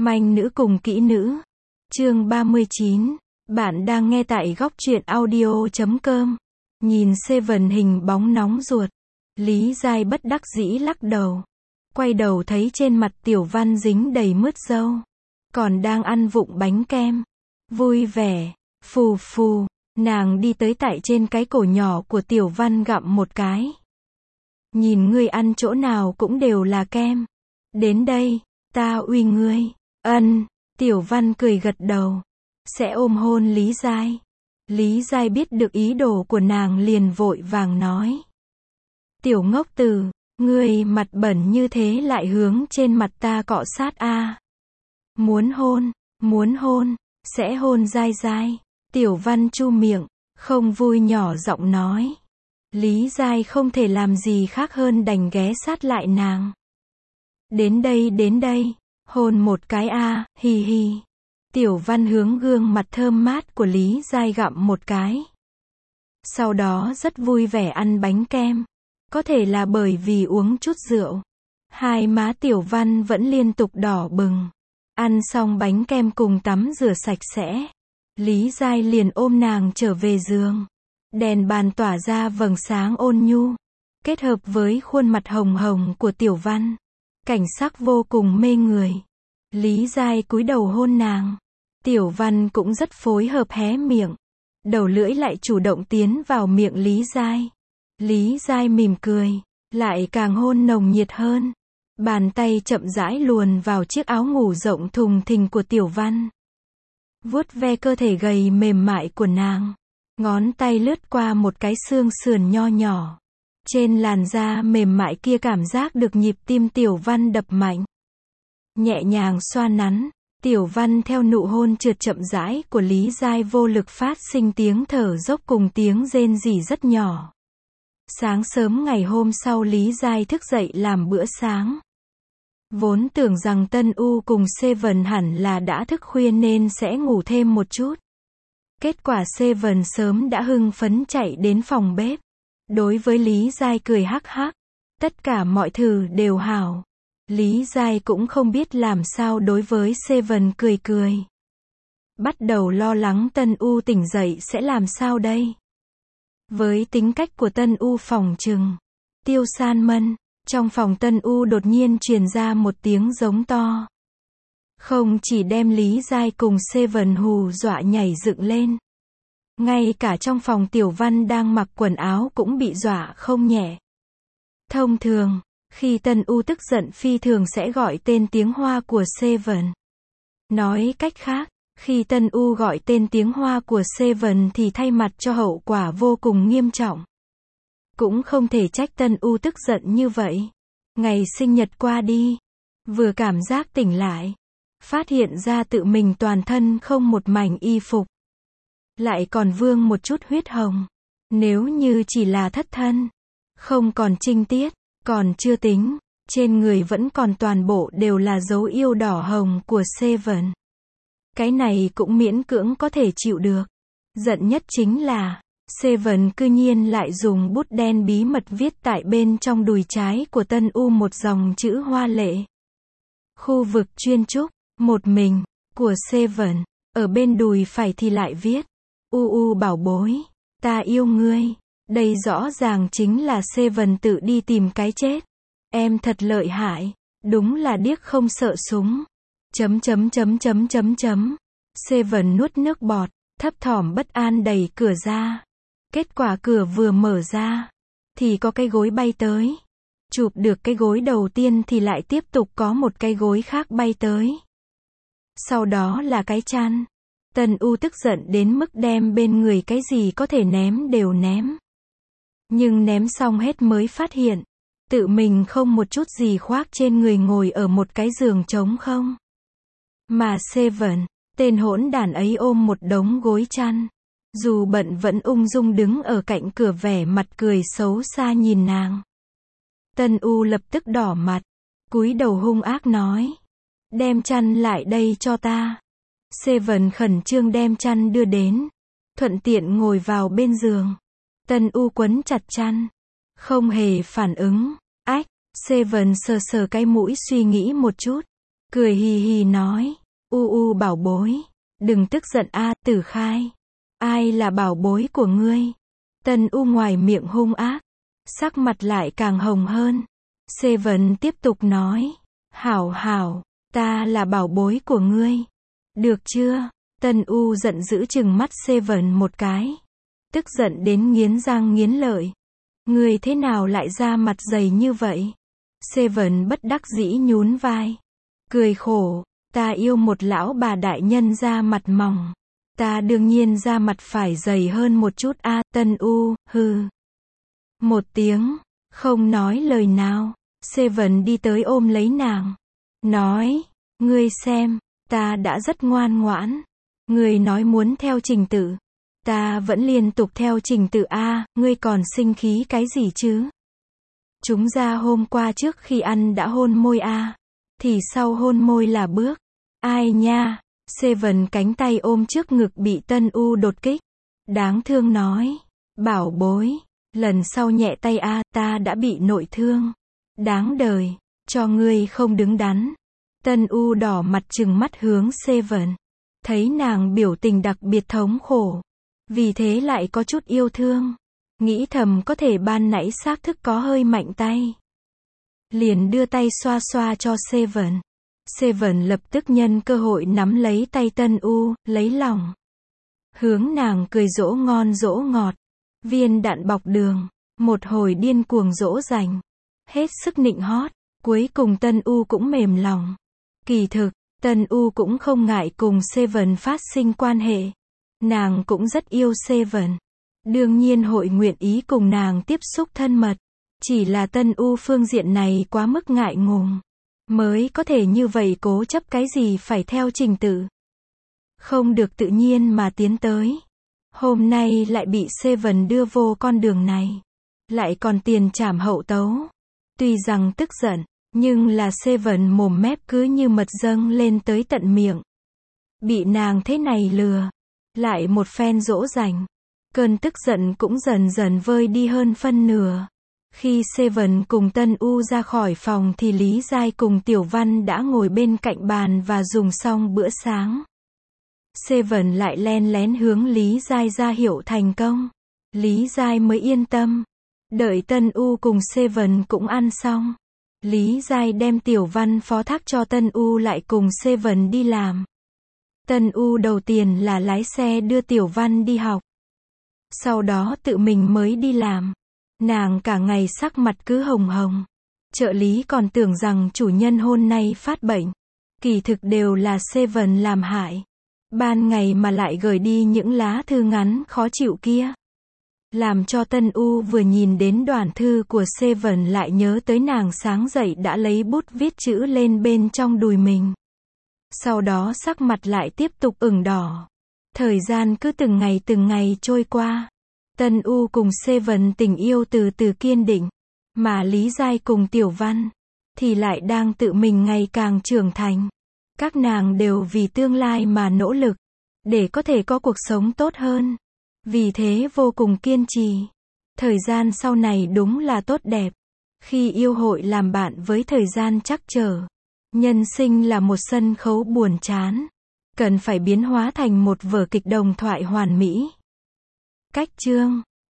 Manh nữ cùng kỹ nữ. Chương 39. Bạn đang nghe tại góc truyện audio.com. Nhìn Seven hình bóng nóng ruột. Lý Giai bất đắc dĩ lắc đầu. Quay đầu thấy trên mặt Tiểu Văn dính đầy mứt dâu. Còn đang ăn vụng bánh kem. Vui vẻ. Phù phù. Nàng đi tới tại trên cái cổ nhỏ của Tiểu Văn gặm một cái. Nhìn ngươi ăn chỗ nào cũng đều là kem. Đến đây, ta uy ngươi. Ân. Tiểu Văn cười gật đầu. Sẽ ôm hôn Lý Giai. Lý Giai biết được ý đồ của nàng liền vội vàng nói. Tiểu ngốc tử, ngươi mặt bẩn như thế lại hướng trên mặt ta cọ sát a. Muốn hôn, sẽ hôn Giai Giai. Tiểu Văn chu miệng, không vui nhỏ giọng nói. Lý Giai không thể làm gì khác hơn đành ghé sát lại nàng. Đến đây, hôn một cái a, hi hi. Tiểu Văn hướng gương mặt thơm mát của Lý Giai gặm một cái. Sau đó rất vui vẻ ăn bánh kem. Có thể là bởi vì uống chút rượu. Hai má Tiểu Văn vẫn liên tục đỏ bừng. Ăn xong bánh kem cùng tắm rửa sạch sẽ. Lý Giai liền ôm nàng trở về giường. Đèn bàn tỏa ra vầng sáng ôn nhu. Kết hợp với khuôn mặt hồng hồng của Tiểu Văn. Cảnh sắc vô cùng mê người. Lý Giai cúi đầu hôn nàng. Tiểu Văn cũng rất phối hợp hé miệng. Đầu lưỡi lại chủ động tiến vào miệng Lý Giai. Lý Giai mỉm cười. Lại càng hôn nồng nhiệt hơn. Bàn tay chậm rãi luồn vào chiếc áo ngủ rộng thùng thình của Tiểu Văn. Vuốt ve cơ thể gầy mềm mại của nàng. Ngón tay lướt qua một cái xương sườn nho nhỏ. Trên làn da mềm mại kia cảm giác được nhịp tim Tiểu Văn đập mạnh. Nhẹ nhàng xoa nắn, Tiểu Văn theo nụ hôn trượt chậm rãi của Lý Giai vô lực phát sinh tiếng thở dốc cùng tiếng rên rỉ rất nhỏ. Sáng sớm ngày hôm sau Lý Giai thức dậy làm bữa sáng. Vốn tưởng rằng Tân U cùng Seven hẳn là đã thức khuya nên sẽ ngủ thêm một chút. Kết quả Seven sớm đã hưng phấn chạy đến phòng bếp. Đối với Lý Giai cười hắc hắc. Tất cả mọi thứ đều hảo. Lý Giai cũng không biết làm sao đối với Seven cười cười. Bắt đầu lo lắng Tân U tỉnh dậy sẽ làm sao đây. Với tính cách của Tân U phòng trừng. Tiêu San Mân. Trong phòng Tân U đột nhiên truyền ra một tiếng giống to. Không chỉ đem Lý Giai cùng Seven hù dọa nhảy dựng lên. Ngay cả trong phòng Tiểu Văn đang mặc quần áo cũng bị dọa không nhẹ. Thông thường, khi Tân U tức giận phi thường sẽ gọi tên tiếng Hoa của Seven. Nói cách khác, khi Tân U gọi tên tiếng Hoa của Seven thì thay mặt cho hậu quả vô cùng nghiêm trọng. Cũng không thể trách Tân U tức giận như vậy. Ngày sinh nhật qua đi, vừa cảm giác tỉnh lại, phát hiện ra tự mình toàn thân không một mảnh y phục. Lại còn vương một chút huyết hồng. Nếu như chỉ là thất thân, không còn trinh tiết, còn chưa tính, trên người vẫn còn toàn bộ đều là dấu yêu đỏ hồng của Seven. Cái này cũng miễn cưỡng có thể chịu được. Giận nhất chính là, Seven cư nhiên lại dùng bút đen bí mật viết tại bên trong đùi trái của Tân U một dòng chữ hoa lệ. Khu vực chuyên trúc, một mình, của Seven. Ở bên đùi phải thì lại viết. U bảo bối, ta yêu ngươi. Đây rõ ràng chính là Seven tự đi tìm cái chết. Em thật lợi hại, đúng là điếc không sợ súng. Seven nuốt nước bọt, thấp thỏm bất an đẩy cửa ra. Kết quả cửa vừa mở ra, thì có cái gối bay tới. Chụp được cái gối đầu tiên thì lại tiếp tục có một cái gối khác bay tới. Sau đó là cái chăn. Tân U tức giận đến mức đem bên người cái gì có thể ném đều ném. Nhưng ném xong hết mới phát hiện, tự mình không một chút gì khoác trên người ngồi ở một cái giường trống không. Mà Seven, tên hỗn đản ấy ôm một đống gối chăn. Dù bận vẫn ung dung đứng ở cạnh cửa vẻ mặt cười xấu xa nhìn nàng. Tân U lập tức đỏ mặt, cúi đầu hung ác nói. Đem chăn lại đây cho ta. Seven khẩn trương đem chăn đưa đến. Thuận tiện ngồi vào bên giường. Tân U quấn chặt chăn. Không hề phản ứng. Ách, Seven sờ sờ cái mũi suy nghĩ một chút. cười hì hì nói, bảo bối, đừng tức giận a, Tử Khai. Ai là bảo bối của ngươi? Tân U ngoài miệng hung ác, sắc mặt lại càng hồng hơn. Seven tiếp tục nói, hảo, ta là bảo bối của ngươi. Được chưa? Tân U giận dữ trừng mắt Seven một cái. Tức giận đến nghiến răng nghiến lợi. Ngươi thế nào lại ra mặt dày như vậy? Seven bất đắc dĩ nhún vai. Cười khổ, ta yêu một lão bà đại nhân da mặt mỏng. Ta đương nhiên da mặt phải dày hơn một chút a. Tân U, hừ. Một tiếng, không nói lời nào. Seven đi tới ôm lấy nàng. Nói, ngươi xem, ta đã rất ngoan ngoãn. Ngươi nói muốn theo trình tự. Ta vẫn liên tục theo trình tự a, ngươi còn sinh khí cái gì chứ? Chúng ra hôm qua trước khi ăn đã hôn môi a, thì sau hôn môi là bước. Ai nha? Seven cánh tay ôm trước ngực bị Tân U đột kích. Đáng thương nói, bảo bối, lần sau nhẹ tay a, ta đã bị nội thương. Đáng đời, cho ngươi không đứng đắn. Tân U đỏ mặt trừng mắt hướng Seven. Thấy nàng biểu tình đặc biệt thống khổ. Vì thế lại có chút yêu thương. Nghĩ thầm có thể ban nãy xác thức có hơi mạnh tay. Liền đưa tay xoa xoa cho Seven. Seven lập tức nhân cơ hội nắm lấy tay Tân U, lấy lòng. Hướng nàng cười dỗ ngon dỗ ngọt. Viên đạn bọc đường. Một hồi điên cuồng dỗ dành. Hết sức nịnh hót. Cuối cùng Tân U cũng mềm lòng. Kỳ thực, Tân U cũng không ngại cùng Seven phát sinh quan hệ. Nàng cũng rất yêu Seven. Đương nhiên hội nguyện ý cùng nàng tiếp xúc thân mật. Chỉ là Tân U phương diện này quá mức ngại ngùng. Mới có thể như vậy cố chấp cái gì phải theo trình tự. Không được tự nhiên mà tiến tới. Hôm nay lại bị Seven đưa vô con đường này. Lại còn tiền trảm hậu tấu. Tuy rằng tức giận, nhưng là Seven mồm mép cứ như mật dâng lên tới tận miệng. Bị nàng thế này lừa. Lại một phen dỗ dành. Cơn tức giận cũng dần dần vơi đi hơn phân nửa. Khi Seven cùng Tân U ra khỏi phòng thì Lý Giai cùng Tiểu Văn đã ngồi bên cạnh bàn và dùng xong bữa sáng. Seven lại len lén hướng Lý Giai ra hiệu thành công. Lý Giai mới yên tâm. Đợi Tân U cùng Seven cũng ăn xong. Lý Giai đem Tiểu Văn phó thác cho Tân U lại cùng Seven đi làm. Tân U đầu tiên là lái xe đưa Tiểu Văn đi học. Sau đó tự mình mới đi làm. Nàng cả ngày sắc mặt cứ hồng hồng. Trợ lý còn tưởng rằng chủ nhân hôm nay phát bệnh. Kỳ thực đều là Seven làm hại. Ban ngày mà lại gửi đi những lá thư ngắn khó chịu kia. Làm cho Tân U vừa nhìn đến đoạn thư của Seven lại nhớ tới nàng sáng dậy đã lấy bút viết chữ lên bên trong đùi mình. Sau đó sắc mặt lại tiếp tục ửng đỏ. Thời gian cứ từng ngày trôi qua. Tân U cùng Seven tình yêu từ từ kiên định. Mà Lý Giai cùng Tiểu Văn thì lại đang tự mình ngày càng trưởng thành. Các nàng đều vì tương lai mà nỗ lực. Để có thể có cuộc sống tốt hơn. Vì thế vô cùng kiên trì. Thời gian sau này đúng là tốt đẹp. Khi yêu hội làm bạn với thời gian trắc trở. Nhân sinh là một sân khấu buồn chán. Cần phải biến hóa thành một vở kịch đồng thoại hoàn mỹ. Cách chương